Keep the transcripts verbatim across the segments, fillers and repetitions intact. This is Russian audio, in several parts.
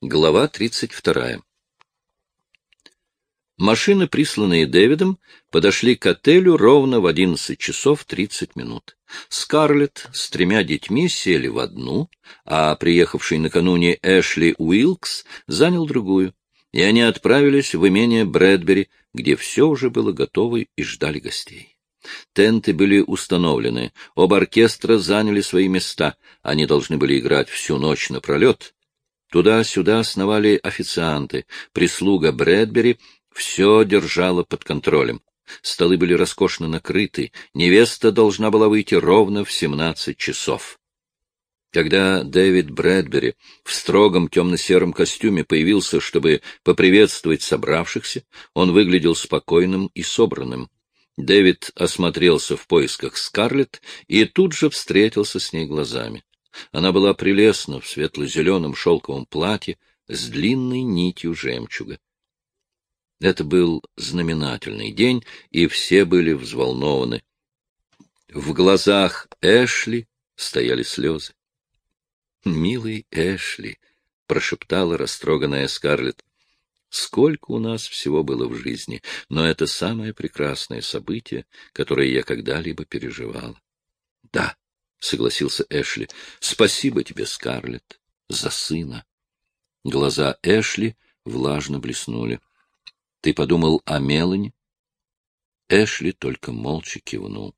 Глава тридцать вторая. Машины, присланные Дэвидом, подошли к отелю ровно в одиннадцать часов тридцать минут. Скарлетт с тремя детьми сели в одну, а приехавший накануне Эшли Уилкс занял другую, и они отправились в имение Брэдбери, где все уже было готово и ждали гостей. Тенты были установлены, оба оркестра заняли свои места, они должны были играть всю ночь напролет. Туда-сюда сновали официанты, прислуга Брэдбери все держала под контролем. Столы были роскошно накрыты, невеста должна была выйти ровно в семнадцать часов. Когда Дэвид Брэдбери в строгом темно-сером костюме появился, чтобы поприветствовать собравшихся, он выглядел спокойным и собранным. Дэвид осмотрелся в поисках Скарлетт и тут же встретился с ней глазами. Она была прелестна в светло-зеленом шелковом платье с длинной нитью жемчуга. Это был знаменательный день, и все были взволнованы. В глазах Эшли стояли слезы. «Милый Эшли», — прошептала растроганная Скарлетт, — «сколько у нас всего было в жизни, но это самое прекрасное событие, которое я когда-либо переживала». «Да», — согласился Эшли, — «спасибо тебе, Скарлетт, за сына». Глаза Эшли влажно блеснули. «Ты подумал о Мелани?» Эшли только молча кивнул.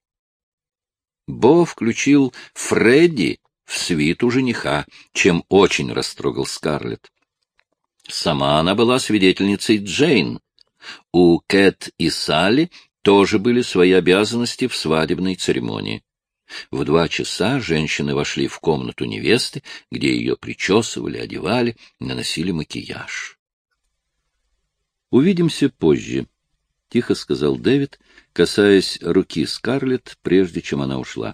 Бо включил Фредди в свиту жениха, чем очень растрогал Скарлетт. Сама она была свидетельницей Джейн. У Кэт и Салли тоже были свои обязанности в свадебной церемонии. В два часа женщины вошли в комнату невесты, где ее причесывали, одевали, наносили макияж. «Увидимся позже», — тихо сказал Дэвид, касаясь руки Скарлетт, прежде чем она ушла.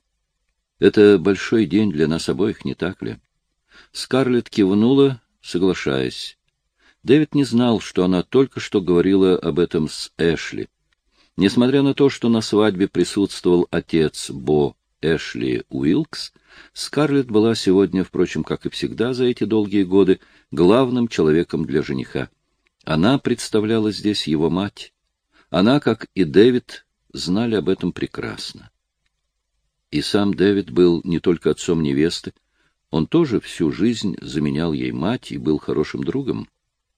«Это большой день для нас обоих, не так ли?» Скарлетт кивнула, соглашаясь. Дэвид не знал, что она только что говорила об этом с Эшли. Несмотря на то, что на свадьбе присутствовал отец Бо, Эшли Уилкс, Скарлетт была сегодня, впрочем, как и всегда за эти долгие годы, главным человеком для жениха. Она представляла здесь его мать. Она, как и Дэвид, знали об этом прекрасно. И сам Дэвид был не только отцом невесты, он тоже всю жизнь заменял ей мать и был хорошим другом.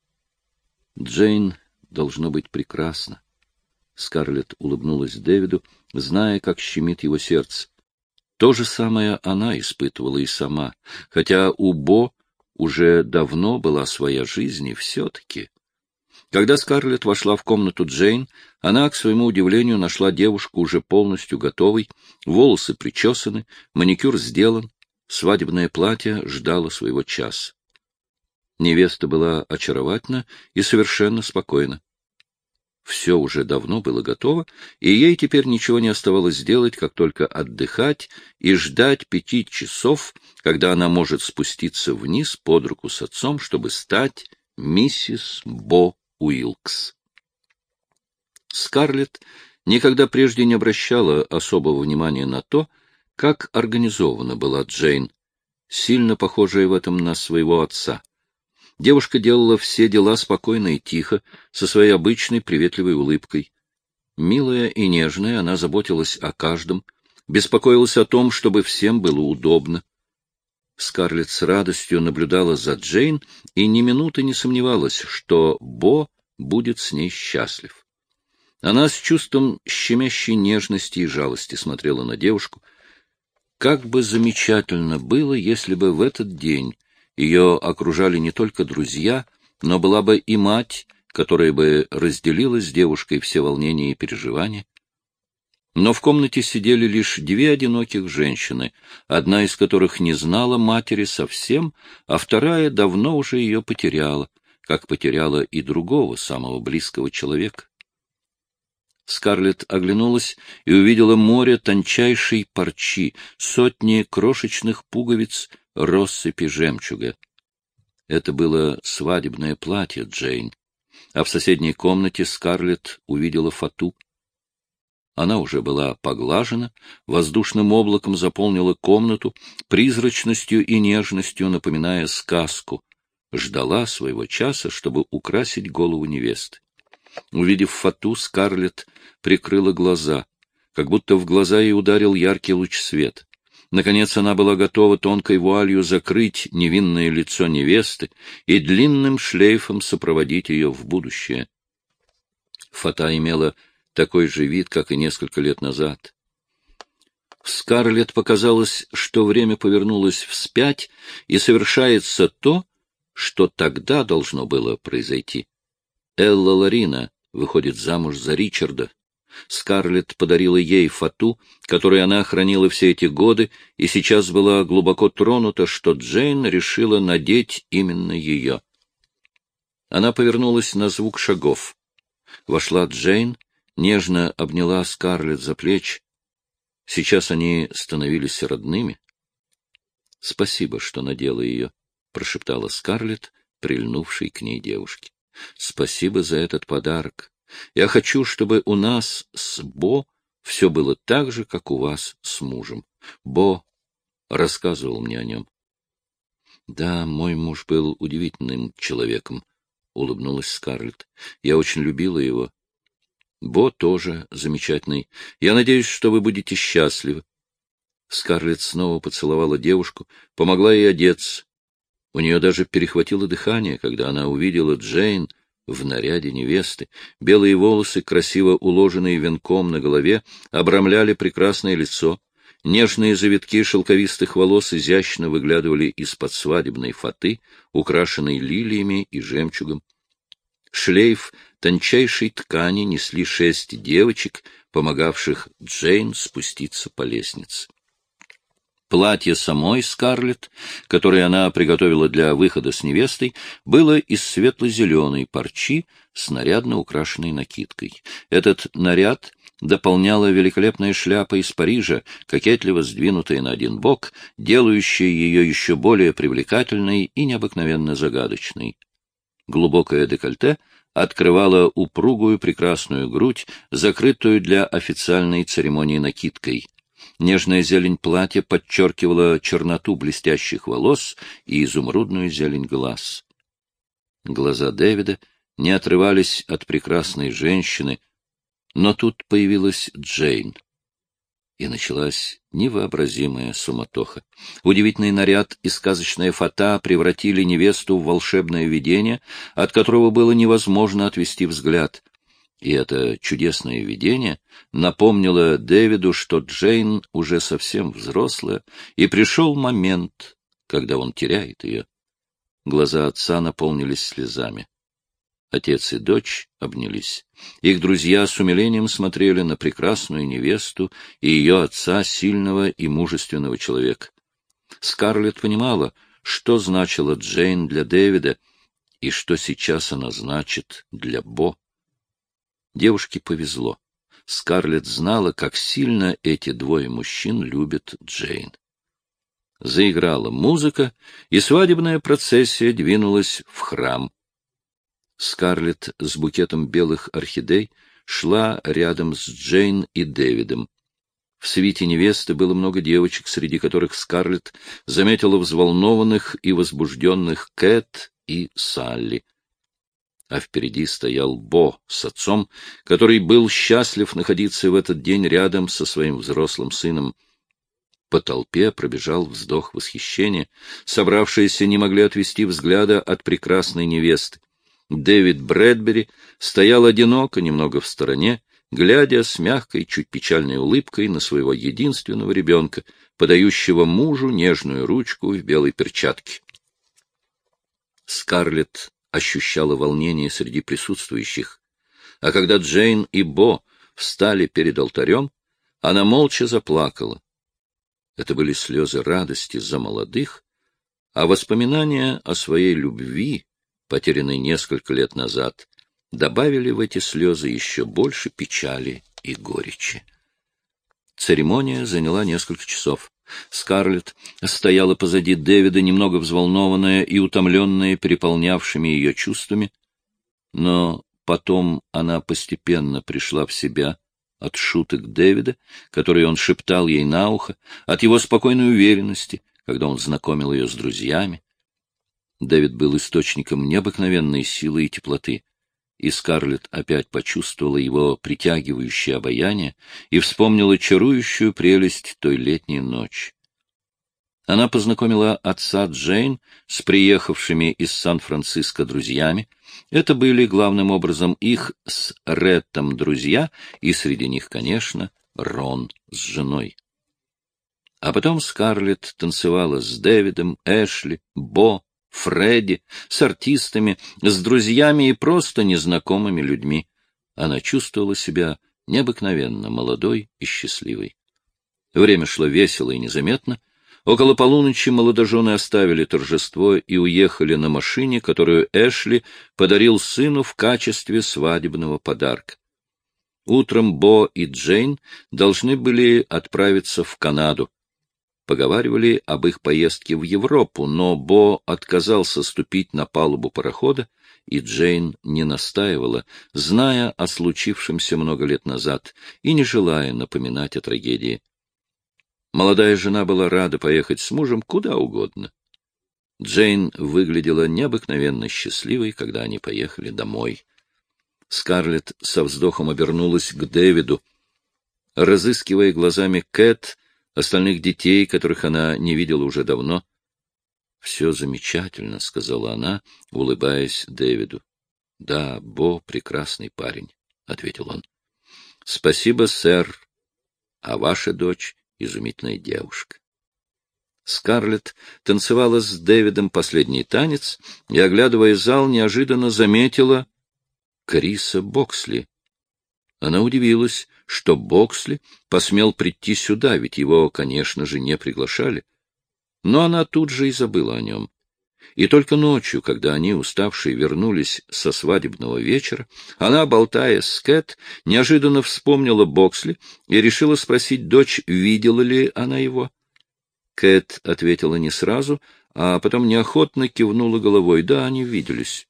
Джейн должно быть прекрасна. Скарлетт улыбнулась Дэвиду, зная, как щемит его сердце. То же самое она испытывала и сама, хотя у Бо уже давно была своя жизнь, и все-таки. Когда Скарлетт вошла в комнату Джейн, она, к своему удивлению, нашла девушку уже полностью готовой, волосы причесаны, маникюр сделан, свадебное платье ждало своего часа. Невеста была очаровательна и совершенно спокойна. Все уже давно было готово, и ей теперь ничего не оставалось делать, как только отдыхать и ждать пяти часов, когда она может спуститься вниз под руку с отцом, чтобы стать миссис Бо Уилкс. Скарлетт никогда прежде не обращала особого внимания на то, как организована была Джейн, сильно похожая в этом на своего отца. Девушка делала все дела спокойно и тихо, со своей обычной приветливой улыбкой. Милая и нежная, она заботилась о каждом, беспокоилась о том, чтобы всем было удобно. Скарлетт с радостью наблюдала за Джейн и ни минуты не сомневалась, что Бо будет с ней счастлив. Она с чувством щемящей нежности и жалости смотрела на девушку. Как бы замечательно было, если бы в этот день ее окружали не только друзья, но была бы и мать, которая бы разделила с девушкой все волнения и переживания. Но в комнате сидели лишь две одиноких женщины, одна из которых не знала матери совсем, а вторая давно уже ее потеряла, как потеряла и другого, самого близкого человека. Скарлетт оглянулась и увидела море тончайшей парчи, сотни крошечных пуговиц, россыпи жемчуга. Это было свадебное платье Джейн, а в соседней комнате Скарлетт увидела фату. Она уже была поглажена, воздушным облаком заполнила комнату, призрачностью и нежностью напоминая сказку. ждала своего часа, чтобы украсить голову невесты. Увидев фату, Скарлетт прикрыла глаза, как будто в глаза ей ударил яркий луч света. Наконец она была готова тонкой вуалью закрыть невинное лицо невесты и длинным шлейфом сопроводить ее в будущее. Фата имела такой же вид, как и несколько лет назад. Скарлетт показалось, что время повернулось вспять, и совершается то, что тогда должно было произойти. Элла Ларина выходит замуж за Ричарда. Скарлетт подарила ей фату, которую она хранила все эти годы, и сейчас была глубоко тронута, что Джейн решила надеть именно ее. Она повернулась на звук шагов. Вошла Джейн, нежно обняла Скарлетт за плечи. Сейчас они становились родными. — Спасибо, что надела ее, — прошептала Скарлетт, прильнувшей к ней девушке. — Спасибо за этот подарок. Я хочу, чтобы у нас с Бо все было так же, как у вас с мужем. Бо рассказывал мне о нем. — Да, мой муж был удивительным человеком, — улыбнулась Скарлетт. — Я очень любила его. Бо тоже замечательный. Я надеюсь, что вы будете счастливы. Скарлетт снова поцеловала девушку, помогла ей одеться. У нее даже перехватило дыхание, когда она увидела Джейн в наряде невесты. Белые волосы, красиво уложенные венком на голове, обрамляли прекрасное лицо. Нежные завитки шелковистых волос изящно выглядывали из-под свадебной фаты, украшенной лилиями и жемчугом. Шлейф тончайшей ткани несли шесть девочек, помогавших Джейн спуститься по лестнице. Платье самой Скарлетт, которое она приготовила для выхода с невестой, было из светло-зеленой парчи с нарядно украшенной накидкой. Этот наряд дополняла великолепная шляпа из Парижа, кокетливо сдвинутая на один бок, делающая ее еще более привлекательной и необыкновенно загадочной. Глубокое декольте открывало упругую прекрасную грудь, закрытую для официальной церемонии накидкой. Нежная зелень платья подчеркивала черноту блестящих волос и изумрудную зелень глаз. Глаза Дэвида не отрывались от прекрасной женщины, но тут появилась Джейн. И началась невообразимая суматоха. Удивительный наряд и сказочная фата превратили невесту в волшебное видение, от которого было невозможно отвести взгляд. И это чудесное видение напомнило Дэвиду, что Джейн уже совсем взрослая, и пришел момент, когда он теряет ее. Глаза отца наполнились слезами. Отец и дочь обнялись. Их друзья с умилением смотрели на прекрасную невесту и ее отца, сильного и мужественного человека. Скарлетт понимала, что значила Джейн для Дэвида и что сейчас она значит для Бо. Девушке повезло. Скарлетт знала, как сильно эти двое мужчин любят Джейн. Заиграла музыка, и свадебная процессия двинулась в храм. Скарлетт с букетом белых орхидей шла рядом с Джейн и Дэвидом. В свите невесты было много девочек, среди которых Скарлетт заметила взволнованных и возбужденных Кэт и Салли. А впереди стоял Бо с отцом, который был счастлив находиться в этот день рядом со своим взрослым сыном. По толпе пробежал вздох восхищения. Собравшиеся не могли отвести взгляда от прекрасной невесты. Дэвид Брэдбери стоял одиноко, немного в стороне, глядя с мягкой, чуть печальной улыбкой на своего единственного ребенка, подающего мужу нежную ручку в белой перчатке. Скарлетт ощущала волнение среди присутствующих, а когда Джейн и Бо встали перед алтарем, она молча заплакала. Это были слезы радости за молодых, а воспоминания о своей любви, потерянной несколько лет назад, добавили в эти слезы еще больше печали и горечи. Церемония заняла несколько часов. Скарлетт стояла позади Дэвида, немного взволнованная и утомленная переполнявшими ее чувствами, но потом она постепенно пришла в себя от шуток Дэвида, которые он шептал ей на ухо, от его спокойной уверенности, когда он знакомил ее с друзьями. Дэвид был источником необыкновенной силы и теплоты, и Скарлетт опять почувствовала его притягивающее обаяние и вспомнила чарующую прелесть той летней ночи. Она познакомила отца Джейн с приехавшими из Сан-Франциско друзьями. Это были, главным образом, их с Реттом друзья, и среди них, конечно, Рон с женой. А потом Скарлетт танцевала с Дэвидом, Эшли, Бо, Фредди, с артистами, с друзьями и просто незнакомыми людьми. Она чувствовала себя необыкновенно молодой и счастливой. Время шло весело и незаметно. Около полуночи молодожены оставили торжество и уехали на машине, которую Эшли подарил сыну в качестве свадебного подарка. Утром Бо и Джейн должны были отправиться в Канаду. Поговаривали об их поездке в Европу, но Бо отказался ступить на палубу парохода, и Джейн не настаивала, зная о случившемся много лет назад и не желая напоминать о трагедии. Молодая жена была рада поехать с мужем куда угодно. Джейн выглядела необыкновенно счастливой, когда они поехали домой. Скарлетт со вздохом обернулась к Дэвиду. Разыскивая глазами Кэт, остальных детей, которых она не видела уже давно. — Все замечательно, — сказала она, улыбаясь Дэвиду. — Да, Бо — прекрасный парень, — ответил он. — Спасибо, сэр. А ваша дочь — изумительная девушка. Скарлетт танцевала с Дэвидом последний танец и, оглядывая зал, неожиданно заметила Криса Боксли. Она удивилась, что Боксли посмел прийти сюда, ведь его, конечно же, не приглашали. Но она тут же и забыла о нем. И только ночью, когда они, уставшие, вернулись со свадебного вечера, она, болтая с Кэт, неожиданно вспомнила Боксли и решила спросить дочь, видела ли она его. Кэт ответила не сразу, а потом неохотно кивнула головой. Да, они виделись.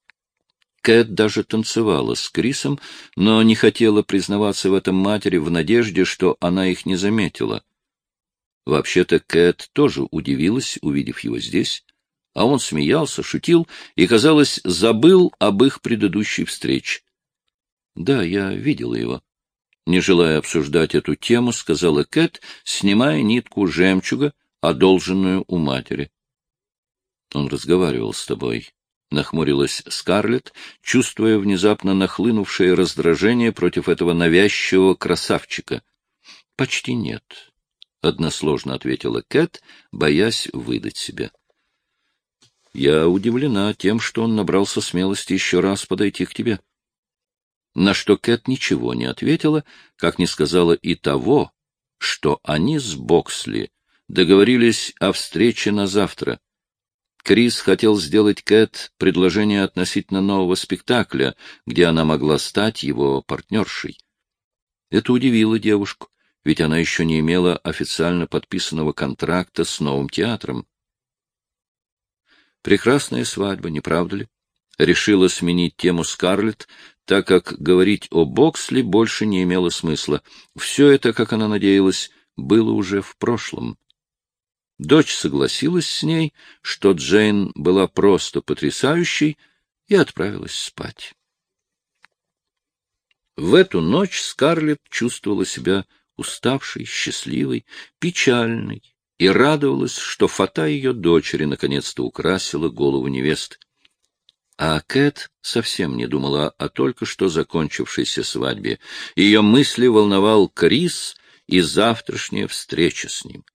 Кэт даже танцевала с Крисом, но не хотела признаваться в этом матери в надежде, что она их не заметила. Вообще-то Кэт тоже удивилась, увидев его здесь, а он смеялся, шутил и, казалось, забыл об их предыдущей встрече. — Да, я видела его. Не желая обсуждать эту тему, сказала Кэт, снимая нитку жемчуга, одолженную у матери. — Он разговаривал с тобой. — нахмурилась Скарлетт, чувствуя внезапно нахлынувшее раздражение против этого навязчивого красавчика. — Почти нет, — односложно ответила Кэт, боясь выдать себя. — Я удивлена тем, что он набрался смелости еще раз подойти к тебе. На что Кэт ничего не ответила, как не сказала и того, что они с Боксли договорились о встрече на завтра. Крис хотел сделать Кэт предложение относительно нового спектакля, где она могла стать его партнершей. Это удивило девушку, ведь она еще не имела официально подписанного контракта с новым театром. Прекрасная свадьба, не правда ли? Решила сменить тему Скарлетт, так как говорить о Боксли больше не имело смысла. Все это, как она надеялась, было уже в прошлом. Дочь согласилась с ней, что Джейн была просто потрясающей, и отправилась спать. В эту ночь Скарлетт чувствовала себя уставшей, счастливой, печальной и радовалась, что фата ее дочери наконец-то украсила голову невесты. А Кэт совсем не думала о только что закончившейся свадьбе. Ее мысли волновал Крис и завтрашняя встреча с ним.